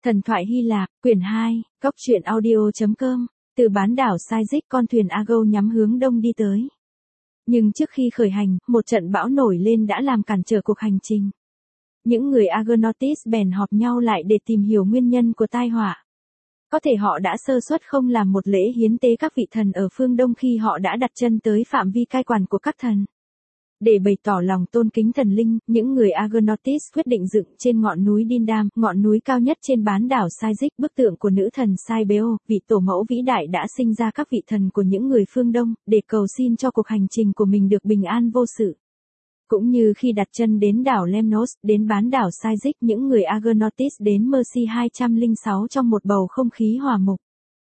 Thần thoại Hy Lạp, quyển 2, góc truyện audio.com, từ bán đảo Cyzix con thuyền Argo nhắm hướng đông đi tới. Nhưng trước khi khởi hành, một trận bão nổi lên đã làm cản trở cuộc hành trình. Những người Argonauts bèn họp nhau lại để tìm hiểu nguyên nhân của tai họa. Có thể họ đã sơ suất không làm một lễ hiến tế các vị thần ở phương Đông khi họ đã đặt chân tới phạm vi cai quản của các thần. Để bày tỏ lòng tôn kính thần linh, những người Argonauts quyết định dựng trên ngọn núi Dindam, ngọn núi cao nhất trên bán đảo Cyzix, bức tượng của nữ thần Cybele, vị tổ mẫu vĩ đại đã sinh ra các vị thần của những người phương Đông, để cầu xin cho cuộc hành trình của mình được bình an vô sự. Cũng như khi đặt chân đến đảo Lemnos, đến bán đảo Cyzix, những người Argonauts đến Mercy 206 trong một bầu không khí hòa mục.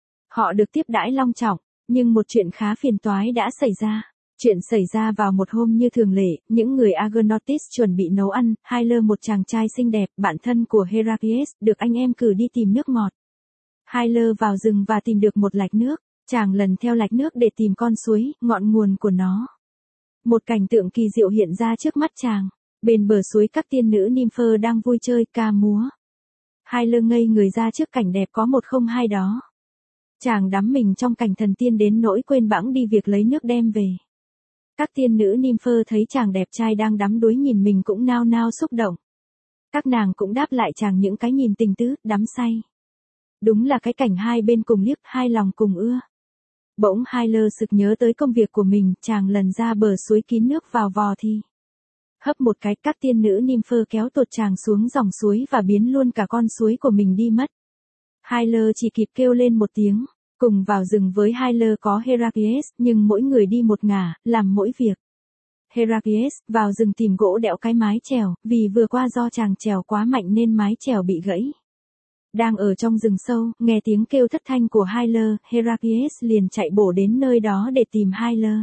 Họ được tiếp đãi long trọng, nhưng một chuyện khá phiền toái đã xảy ra. Chuyện xảy ra vào một hôm như thường lệ, những người Argonauts chuẩn bị nấu ăn, Hyler, một chàng trai xinh đẹp, bạn thân của Heracles, được anh em cử đi tìm nước ngọt. Hyler vào rừng và tìm được một lạch nước, chàng lần theo lạch nước để tìm con suối, ngọn nguồn của nó. Một cảnh tượng kỳ diệu hiện ra trước mắt chàng, bên bờ suối các tiên nữ Nympher đang vui chơi, ca múa. Hyler ngây người ra trước cảnh đẹp có một không hai đó. Chàng đắm mình trong cảnh thần tiên đến nỗi quên bẵng đi việc lấy nước đem về. Các tiên nữ Nympher thấy chàng đẹp trai đang đắm đuối nhìn mình cũng nao nao xúc động. Các nàng cũng đáp lại chàng những cái nhìn tình tứ, đắm say. Đúng là cái cảnh hai bên cùng liếc, hai lòng cùng ưa. Bỗng Hyler sực nhớ tới công việc của mình, chàng lần ra bờ suối kín nước vào vò thì. Hấp một cái, các tiên nữ Nympher kéo tuột chàng xuống dòng suối và biến luôn cả con suối của mình đi mất. Hyler chỉ kịp kêu lên một tiếng. Cùng vào rừng với Hyler có Heracles, nhưng mỗi người đi một ngả, làm mỗi việc. Heracles vào rừng tìm gỗ đẽo cái mái chèo, vì vừa qua do chàng chèo quá mạnh nên mái chèo bị gãy. Đang ở trong rừng sâu, nghe tiếng kêu thất thanh của Hyler, Heracles liền chạy bổ đến nơi đó để tìm Hyler.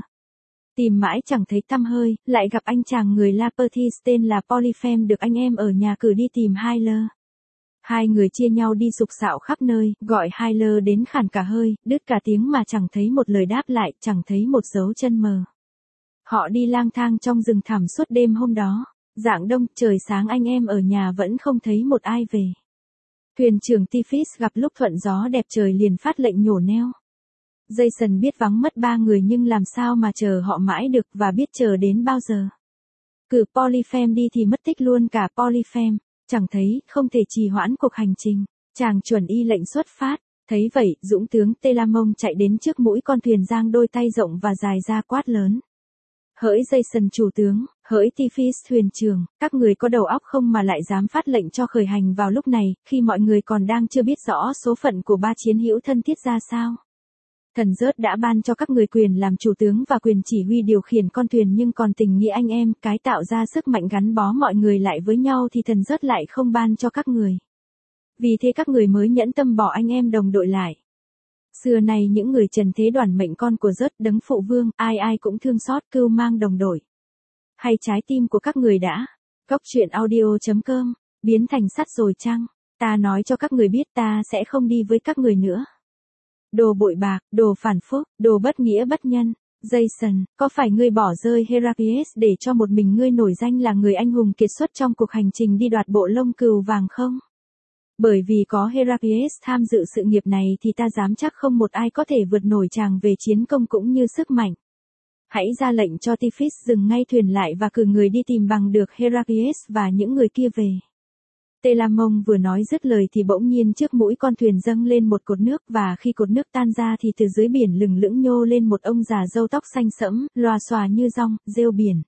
Tìm mãi chẳng thấy tăm hơi, lại gặp anh chàng người Laperthys tên là Polypheme được anh em ở nhà cử đi tìm Hyler. Hai người chia nhau đi sục sạo khắp nơi, gọi Hyler đến khản cả hơi, đứt cả tiếng mà chẳng thấy một lời đáp lại, chẳng thấy một dấu chân mờ. Họ đi lang thang trong rừng thẳm suốt đêm hôm đó. Rạng đông, trời sáng anh em ở nhà vẫn không thấy một ai về. Thuyền trưởng Tiphys gặp lúc thuận gió đẹp trời liền phát lệnh nhổ neo. Jason biết vắng mất ba người nhưng làm sao mà chờ họ mãi được và biết chờ đến bao giờ. Cử Polypheme đi thì mất tích luôn cả Polypheme. Chẳng thấy, không thể trì hoãn cuộc hành trình. Chàng chuẩn y lệnh xuất phát. Thấy vậy, dũng tướng Telamon chạy đến trước mũi con thuyền giang đôi tay rộng và dài ra quát lớn. Hỡi Jason chủ tướng, hỡi Tiphys thuyền trưởng, các người có đầu óc không mà lại dám phát lệnh cho khởi hành vào lúc này, khi mọi người còn đang chưa biết rõ số phận của ba chiến hữu thân thiết ra sao. Thần Rớt đã ban cho các người quyền làm chủ tướng và quyền chỉ huy điều khiển con thuyền nhưng còn tình nghĩa anh em, cái tạo ra sức mạnh gắn bó mọi người lại với nhau thì thần Rớt lại không ban cho các người. Vì thế các người mới nhẫn tâm bỏ anh em đồng đội lại. Xưa này những người trần thế đoản mệnh con của Rớt đấng phụ vương, ai ai cũng thương xót cưu mang đồng đội. Hay trái tim của các người đã, góc truyện audio.com, biến thành sắt rồi chăng? Ta nói cho các người biết ta sẽ không đi với các người nữa. Đồ bội bạc, đồ phản phúc, đồ bất nghĩa bất nhân. Jason, có phải ngươi bỏ rơi Heracles để cho một mình ngươi nổi danh là người anh hùng kiệt xuất trong cuộc hành trình đi đoạt bộ lông cừu vàng không? Bởi vì có Heracles tham dự sự nghiệp này thì ta dám chắc không một ai có thể vượt nổi chàng về chiến công cũng như sức mạnh. Hãy ra lệnh cho Tiphys dừng ngay thuyền lại và cử người đi tìm bằng được Heracles và những người kia về. Telamon vừa nói dứt lời thì bỗng nhiên trước mũi con thuyền dâng lên một cột nước và khi cột nước tan ra thì từ dưới biển lừng lững nhô lên một ông già râu tóc xanh sẫm, lòa xòa như dong, rêu biển.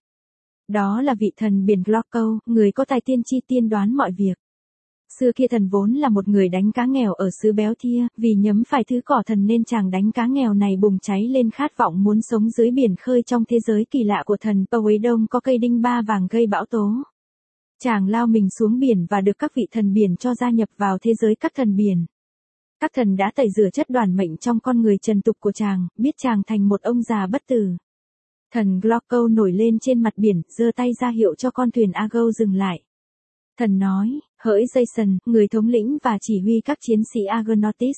Đó là vị thần biển Glaucus, người có tài tiên tri tiên đoán mọi việc. Xưa kia thần vốn là một người đánh cá nghèo ở xứ Béo Thia, vì nhấm phải thứ cỏ thần nên chàng đánh cá nghèo này bùng cháy lên khát vọng muốn sống dưới biển khơi trong thế giới kỳ lạ của thần Poseidon có cây đinh ba vàng gây bão tố. Chàng lao mình xuống biển và được các vị thần biển cho gia nhập vào thế giới các thần biển. Các thần đã tẩy rửa chất đoản mệnh trong con người trần tục của chàng, biết chàng thành một ông già bất tử. Thần Glaucus nổi lên trên mặt biển, giơ tay ra hiệu cho con thuyền Argo dừng lại. Thần nói, hỡi Jason, người thống lĩnh và chỉ huy các chiến sĩ Argonauts.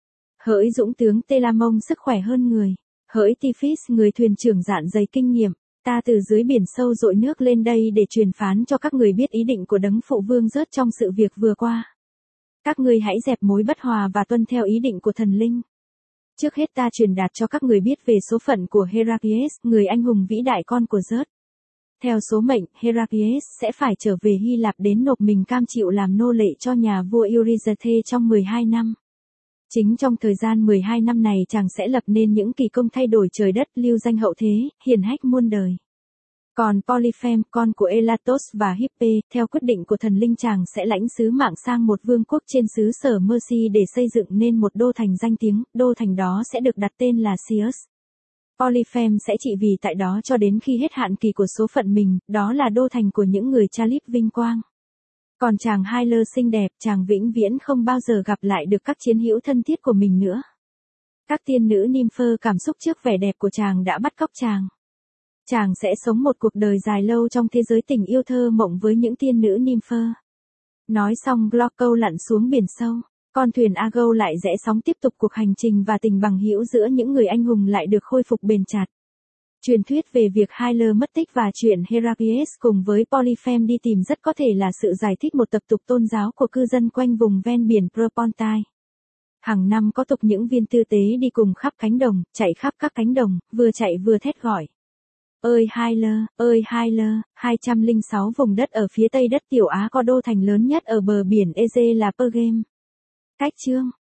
Hỡi dũng tướng Telamon sức khỏe hơn người. Hỡi Tiphys người thuyền trưởng dạn dày kinh nghiệm. Ta từ dưới biển sâu dội nước lên đây để truyền phán cho các người biết ý định của đấng phụ vương Rớt trong sự việc vừa qua. Các ngươi hãy dẹp mối bất hòa và tuân theo ý định của thần linh. Trước hết ta truyền đạt cho các người biết về số phận của Heraklius, người anh hùng vĩ đại con của Zeus. Theo số mệnh, Heraklius sẽ phải trở về Hy Lạp đến nộp mình cam chịu làm nô lệ cho nhà vua Eurysathe trong 12 năm. Chính trong thời gian 12 năm này chàng sẽ lập nên những kỳ công thay đổi trời đất, lưu danh hậu thế, hiển hách muôn đời. Còn Polypheme, con của Elatos và Hippe, theo quyết định của thần linh chàng sẽ lãnh sứ mạng sang một vương quốc trên xứ sở Mercy để xây dựng nên một đô thành danh tiếng, đô thành đó sẽ được đặt tên là Sius. Polypheme sẽ trị vì tại đó cho đến khi hết hạn kỳ của số phận mình, đó là đô thành của những người Chalip vinh quang. Còn chàng Hyler xinh đẹp, chàng vĩnh viễn không bao giờ gặp lại được các chiến hữu thân thiết của mình nữa. Các tiên nữ Nympher cảm xúc trước vẻ đẹp của chàng đã bắt cóc chàng. Chàng sẽ sống một cuộc đời dài lâu trong thế giới tình yêu thơ mộng với những tiên nữ Nympher. Nói xong Glaucus lặn xuống biển sâu. Con thuyền Argo lại rẽ sóng tiếp tục cuộc hành trình và tình bằng hữu giữa những người anh hùng lại được khôi phục bền chặt. Truyền thuyết về việc Hyler mất tích và chuyện Heraklius cùng với Polypheme đi tìm rất có thể là sự giải thích một tập tục tôn giáo của cư dân quanh vùng ven biển Propontai. Hàng năm có tục những viên tư tế đi cùng khắp cánh đồng, chạy khắp các cánh đồng, vừa chạy vừa thét gọi. Ơi Hyler, 206 vùng đất ở phía tây đất Tiểu Á có đô thành lớn nhất ở bờ biển Ege là Pergame. Cách chương